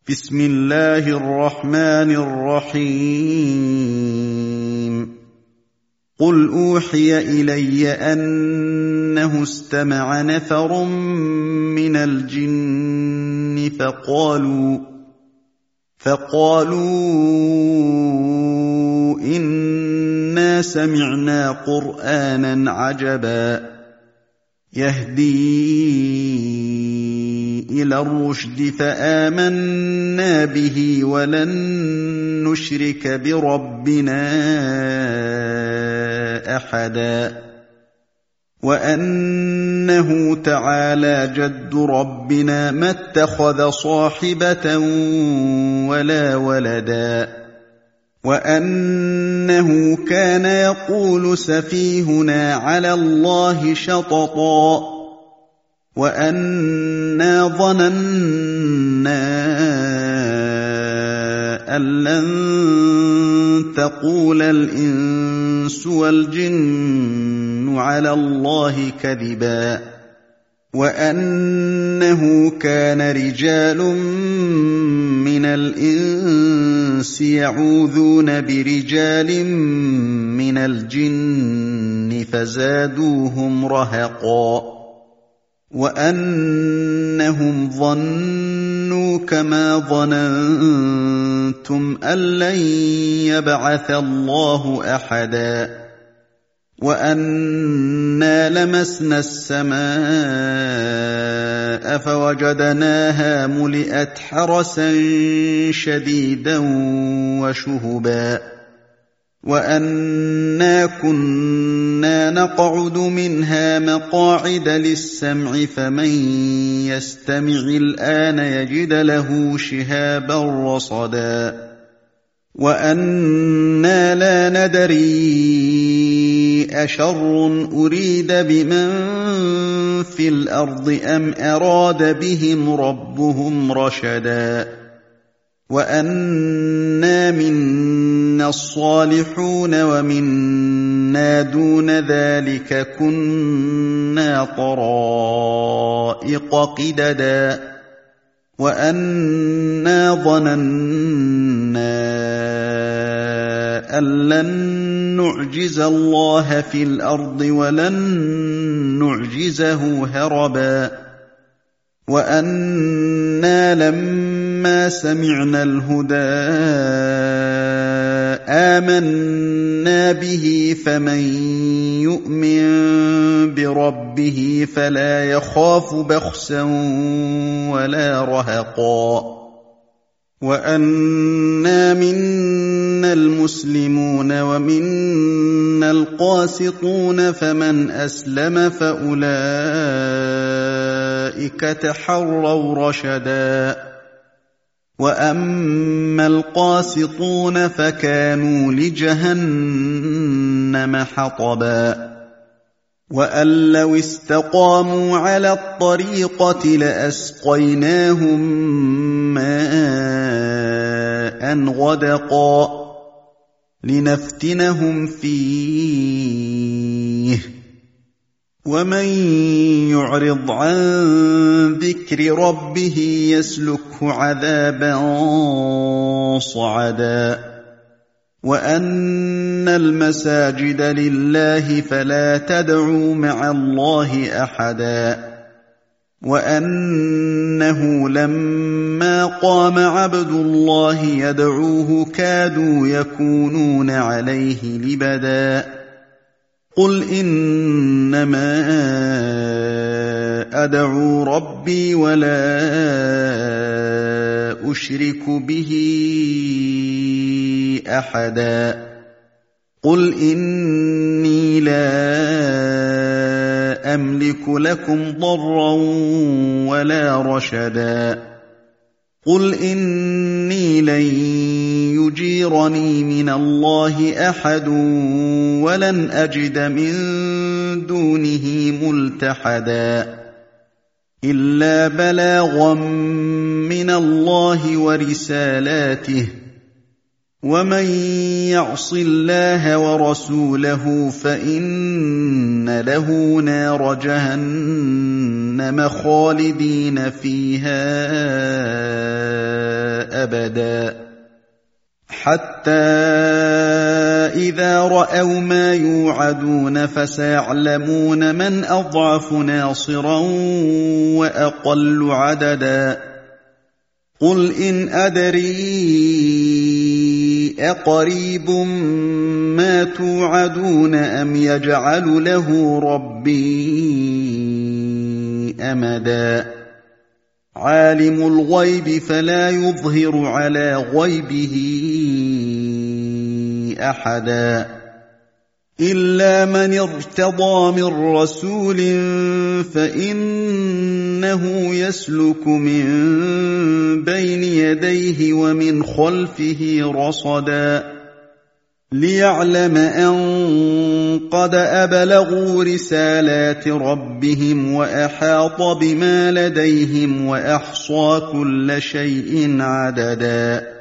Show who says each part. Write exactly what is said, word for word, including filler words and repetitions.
Speaker 1: بسم الله الرحمن الرحيم قل أوحي إلي أنه استمع نفر من الجن فقالوا فقالوا إنا سمعنا قرآنا عجبا يهدي إلى الرشد فآمنا به ولن نشرك بربنا أحدا وأنه تعالى جد ربنا ما اتخذ صاحبة ولا ولدا وأنه كان يقول سفيهنا على الله شططا وأنا ظننا أن لن تقول الإنس والجن على الله كذبا وأنه كان رجال من الإنس يعوذون برجال من الجن فزادوهم رهقا وأنهم ظنوا كما ظننتم أن لن يبعث الله أحدا وأنا لمسنا السماء فوجدناها ملئت حرسا شديدا وشهبا وأنا كنا نقعد منها مقاعد للسمع فمن يستمع الآن يجد له شهابا رصدا وأنا لا ندري أشر أريد بمن في الأرض أم أراد بهم ربهم رشدا وأنا منا الصالحون ومنا دون ذلك كنا طرائق قددا وأنا ظننا أن لن نعجز الله في الأرض ولن نعجزه هربا وأنا لما سمعنا الهدى آمنا به فمن يؤمن بربه فلا يخاف بخسا ولا رهقا وأنا منا المسلمون ومنا القاسطون فمن أسلم فأولئك تحروا رشدا وأما القاسطون فكانوا لجهنم حطبا وأن لو استقاموا على الطريقة لأسقيناهم ماء غدقا لنفتنهم فيه ومن يعرض عن ذكر ربه يسلكه عذابا صعدا وأن المساجد لله فلا تدعوا مع الله أحدا وأنه لما قام عبد الله يدعوه كادوا يكونون عليه لبدا قل إنما أدعو ربي ولا أشرك به أحدا قل إني لا أملك لكم ضرا ولا رشدا قل إني لن يجيرني من الله أحد ولن أجد من دونه ملتحدا إلا بلاغا من الله ورسالاته ومن يعص الله ورسوله فإن له نار جهنم خالدين فيها أبدا حتى إذا رأوا ما يوعدون فسيعلمون من أضعف ناصرا وأقل عددا قل إن أدري أقريب ما توعدون أم يجعل له ربي أمدا عالم الغيب فلا يظهر على غيبه أحدا إلا من ارتضى من رسول فإنه يسلك من بين يديه ومن خلفه رصدا ليعلم أن قد أبلغوا رسالات ربهم وأحاط بما لديهم وأحصى كل شيء عددا